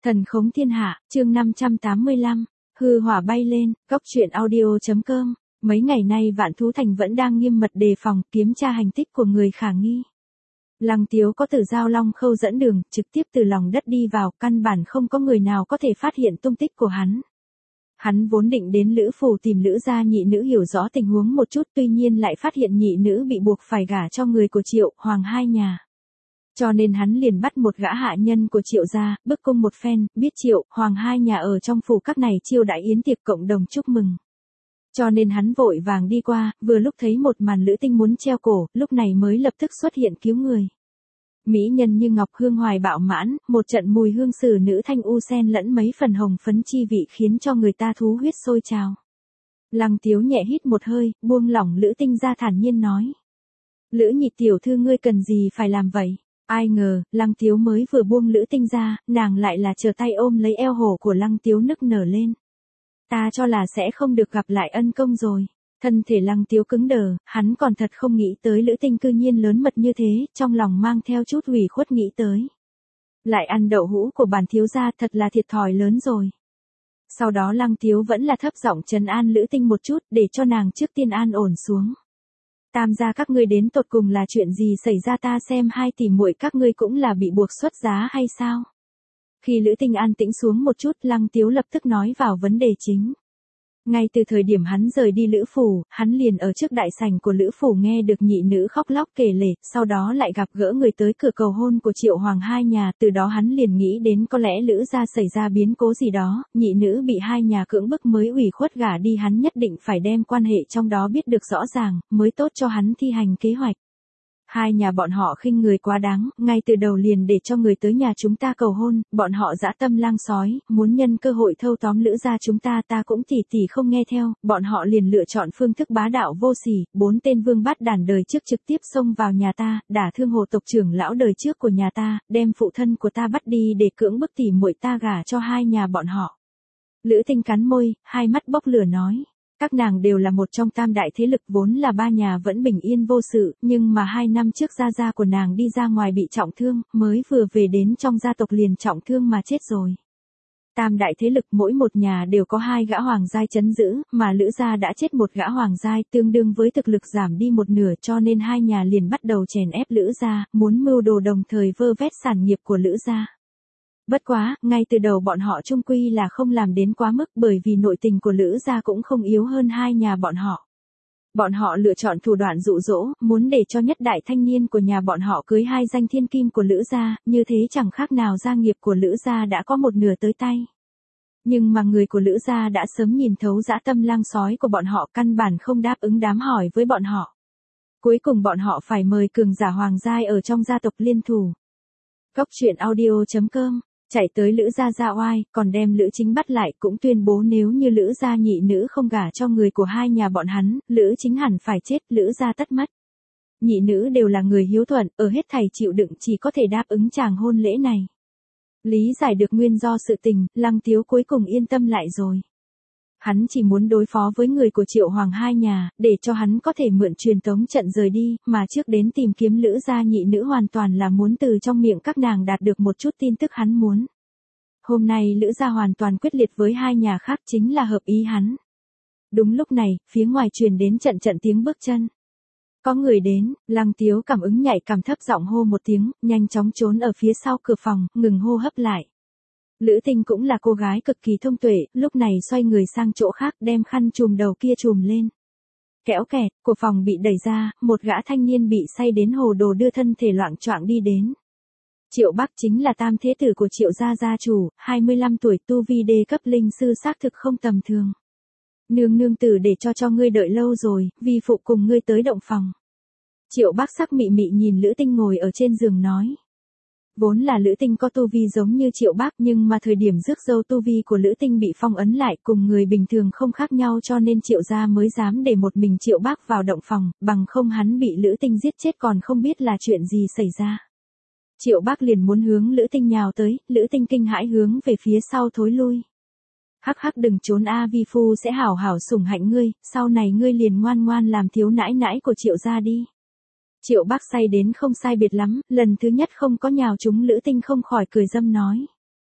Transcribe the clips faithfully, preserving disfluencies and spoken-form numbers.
Thần khống thiên hạ, chương năm trăm tám mươi lăm, hư hỏa bay lên, góc truyện audio.com. Mấy ngày nay Vạn Thú Thành vẫn đang nghiêm mật đề phòng, kiểm tra hành tích của người khả nghi. Lăng Tiếu có Tử Giao Long Khâu dẫn đường, trực tiếp từ lòng đất đi vào, căn bản không có người nào có thể phát hiện tung tích của hắn. Hắn vốn định đến Lữ Phủ tìm Lữ gia nhị nữ hiểu rõ tình huống một chút, tuy nhiên lại phát hiện nhị nữ bị buộc phải gả cho người của Triệu Hoàng hai nhà. Cho nên hắn liền bắt một gã hạ nhân của Triệu gia, bức cung một phen, biết Triệu Hoàng hai nhà ở trong phủ các này chiêu đãi yến tiệc cộng đồng chúc mừng. Cho nên hắn vội vàng đi qua, vừa lúc thấy một màn Lữ Tinh muốn treo cổ, lúc này mới lập tức xuất hiện cứu người. Mỹ nhân như ngọc hương hoài bạo mãn, một trận mùi hương sử nữ thanh u sen lẫn mấy phần hồng phấn chi vị khiến cho người ta thú huyết sôi trào. Lăng Tiếu nhẹ hít một hơi, buông lỏng Lữ Tinh ra thản nhiên nói. Lữ nhị tiểu thư ngươi cần gì phải làm vậy? Ai ngờ, Lăng Tiếu mới vừa buông Lữ Tinh ra, nàng lại là trở tay ôm lấy eo hổ của Lăng Tiếu nức nở lên. Ta cho là sẽ không được gặp lại ân công rồi. Thân thể Lăng Tiếu cứng đờ, hắn còn thật không nghĩ tới Lữ Tinh cư nhiên lớn mật như thế, trong lòng mang theo chút ủy khuất nghĩ tới. Lại ăn đậu hũ của bản thiếu gia thật là thiệt thòi lớn rồi. Sau đó Lăng Tiếu vẫn là thấp giọng trấn an Lữ Tinh một chút để cho nàng trước tiên an ổn xuống. Tam gia các ngươi đến tột cùng là chuyện gì xảy ra, ta xem hai tỷ muội các ngươi cũng là bị buộc xuất giá hay sao? Khi Lữ Tinh an tĩnh xuống một chút, Lăng Tiếu lập tức nói vào vấn đề chính. Ngay từ thời điểm hắn rời đi Lữ Phủ, hắn liền ở trước đại sảnh của Lữ Phủ nghe được nhị nữ khóc lóc kể lể, sau đó lại gặp gỡ người tới cửa cầu hôn của Triệu Hoàng hai nhà, từ đó hắn liền nghĩ đến có lẽ Lữ gia xảy ra biến cố gì đó, nhị nữ bị hai nhà cưỡng bức mới ủy khuất gả đi, hắn nhất định phải đem quan hệ trong đó biết được rõ ràng, mới tốt cho hắn thi hành kế hoạch. Hai nhà bọn họ khinh người quá đáng, ngay từ đầu liền để cho người tới nhà chúng ta cầu hôn, bọn họ dã tâm lang sói, muốn nhân cơ hội thâu tóm Lữ gia chúng ta, ta cũng tỉ tỉ không nghe theo, bọn họ liền lựa chọn phương thức bá đạo vô sỉ, bốn tên vương bát đàn đời trước trực tiếp xông vào nhà ta, đả thương hồ tộc trưởng lão đời trước của nhà ta, đem phụ thân của ta bắt đi để cưỡng bức tỉ muội ta gả cho hai nhà bọn họ. Lữ Tinh cắn môi, hai mắt bốc lửa nói. Các nàng đều là một trong tam đại thế lực, vốn là ba nhà vẫn bình yên vô sự, nhưng mà hai năm trước gia gia của nàng đi ra ngoài bị trọng thương, mới vừa về đến trong gia tộc liền trọng thương mà chết rồi. Tam đại thế lực mỗi một nhà đều có hai gã hoàng giai trấn giữ, mà Lữ gia đã chết một gã hoàng giai, tương đương với thực lực giảm đi một nửa, cho nên hai nhà liền bắt đầu chèn ép Lữ gia, muốn mưu đồ đồng thời vơ vét sản nghiệp của Lữ gia. Bất quá, ngay từ đầu bọn họ chung quy là không làm đến quá mức, bởi vì nội tình của Lữ gia cũng không yếu hơn hai nhà bọn họ. Bọn họ lựa chọn thủ đoạn dụ dỗ, muốn để cho nhất đại thanh niên của nhà bọn họ cưới hai danh thiên kim của Lữ gia, như thế chẳng khác nào gia nghiệp của Lữ gia đã có một nửa tới tay. Nhưng mà người của Lữ gia đã sớm nhìn thấu dã tâm lang sói của bọn họ, căn bản không đáp ứng đám hỏi với bọn họ. Cuối cùng bọn họ phải mời cường giả hoàng giai ở trong gia tộc liên thủ. Góc truyện audio.com chạy tới Lữ gia gia oai, còn đem Lữ Chính bắt lại, cũng tuyên bố nếu như Lữ gia nhị nữ không gả cho người của hai nhà bọn hắn, Lữ Chính hẳn phải chết, Lữ gia tất mất. Nhị nữ đều là người hiếu thuận, ở hết thảy chịu đựng chỉ có thể đáp ứng chàng hôn lễ này. Lý giải được nguyên do sự tình, Lăng Tiếu cuối cùng yên tâm lại rồi. Hắn chỉ muốn đối phó với người của Triệu Hoàng hai nhà, để cho hắn có thể mượn truyền tống trận rời đi, mà trước đến tìm kiếm Lữ gia nhị nữ hoàn toàn là muốn từ trong miệng các nàng đạt được một chút tin tức hắn muốn. Hôm nay Lữ gia hoàn toàn quyết liệt với hai nhà khác, chính là hợp ý hắn. Đúng lúc này, phía ngoài truyền đến trận trận tiếng bước chân. Có người đến, Lăng Tiếu cảm ứng nhạy cảm, thấp giọng hô một tiếng, nhanh chóng trốn ở phía sau cửa phòng, ngừng hô hấp lại. Lữ Tinh cũng là cô gái cực kỳ thông tuệ, lúc này xoay người sang chỗ khác, đem khăn trùm đầu kia trùm lên. Kéo kẹt, của phòng bị đẩy ra, một gã thanh niên bị say đến hồ đồ đưa thân thể loạng choạng đi đến. Triệu Bắc chính là tam thế tử của Triệu gia gia chủ, hai mươi lăm tuổi, tu vi đê cấp linh sư, xác thực không tầm thường. Nương nương tử để cho cho ngươi đợi lâu rồi, vi phụ cùng ngươi tới động phòng. Triệu Bắc sắc mị mị nhìn Lữ Tinh ngồi ở trên giường nói. Vốn là Lữ Tinh có tu vi giống như Triệu Bắc, nhưng mà thời điểm rước dâu tu vi của Lữ Tinh bị phong ấn lại, cùng người bình thường không khác nhau, cho nên Triệu gia mới dám để một mình Triệu Bắc vào động phòng, bằng không hắn bị Lữ Tinh giết chết còn không biết là chuyện gì xảy ra. Triệu Bắc liền muốn hướng Lữ Tinh nhào tới, Lữ Tinh kinh hãi hướng về phía sau thối lui. Hắc hắc, đừng trốn a, vi phu sẽ hảo hảo sủng hạnh ngươi, sau này ngươi liền ngoan ngoan làm thiếu nãi nãi của Triệu gia đi. Triệu Bắc say đến không sai biệt lắm, lần thứ nhất không có nhào chúng Lữ Tinh không khỏi cười dâm nói.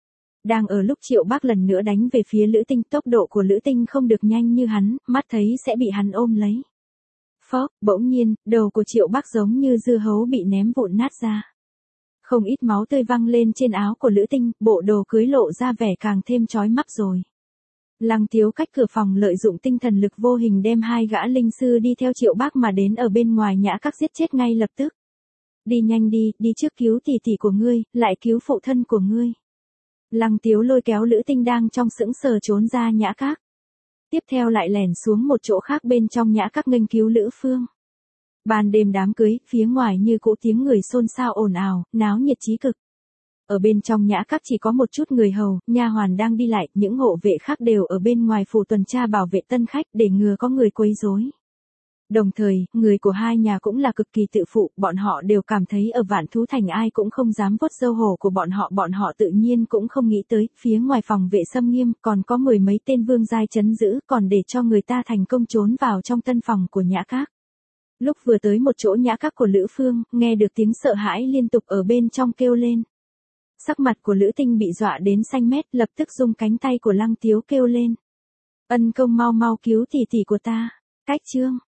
Đang ở lúc Triệu Bác lần nữa đánh về phía Lữ Tinh, tốc độ của Lữ Tinh không được nhanh như hắn, mắt thấy sẽ bị hắn ôm lấy. Phốc, bỗng nhiên, đầu của Triệu Bác giống như dưa hấu bị ném vụn nát ra. Không ít máu tươi văng lên trên áo của Lữ Tinh, bộ đồ cưới lộ ra vẻ càng thêm chói mắt rồi. Lăng Tiếu cách cửa phòng lợi dụng tinh thần lực vô hình đem hai gã linh sư đi theo Triệu Bác mà đến ở bên ngoài Nhã Các giết chết ngay lập tức. Đi nhanh đi, đi trước cứu tỷ tỷ của ngươi, lại cứu phụ thân của ngươi. Lăng Tiếu lôi kéo Lữ Tinh đang trong sững sờ trốn ra Nhã Các. Tiếp theo lại lẻn xuống một chỗ khác bên trong Nhã Các nghênh cứu Lữ Phương. Ban đêm đám cưới, phía ngoài như cỗ tiếng người xôn xao ồn ào, náo nhiệt chí cực. Ở bên trong Nhã Các chỉ có một chút người hầu, nha hoàn đang đi lại, những hộ vệ khác đều ở bên ngoài phủ tuần tra bảo vệ tân khách để ngừa có người quấy rối. Đồng thời, người của hai nhà cũng là cực kỳ tự phụ, bọn họ đều cảm thấy ở Vạn Thú Thành ai cũng không dám vuốt râu hổ của bọn họ, bọn họ tự nhiên cũng không nghĩ tới, phía ngoài phòng vệ xâm nghiêm còn có mười mấy tên vương giai trấn giữ, còn để cho người ta thành công trốn vào trong tân phòng của Nhã Các. Lúc vừa tới một chỗ Nhã Các của Lữ Phương, nghe được tiếng sợ hãi liên tục ở bên trong kêu lên. Sắc mặt của Lữ Tinh bị dọa đến xanh mét, lập tức rung cánh tay của Lăng Tiếu kêu lên. Ân công mau mau cứu tỷ tỷ của ta. Cách chương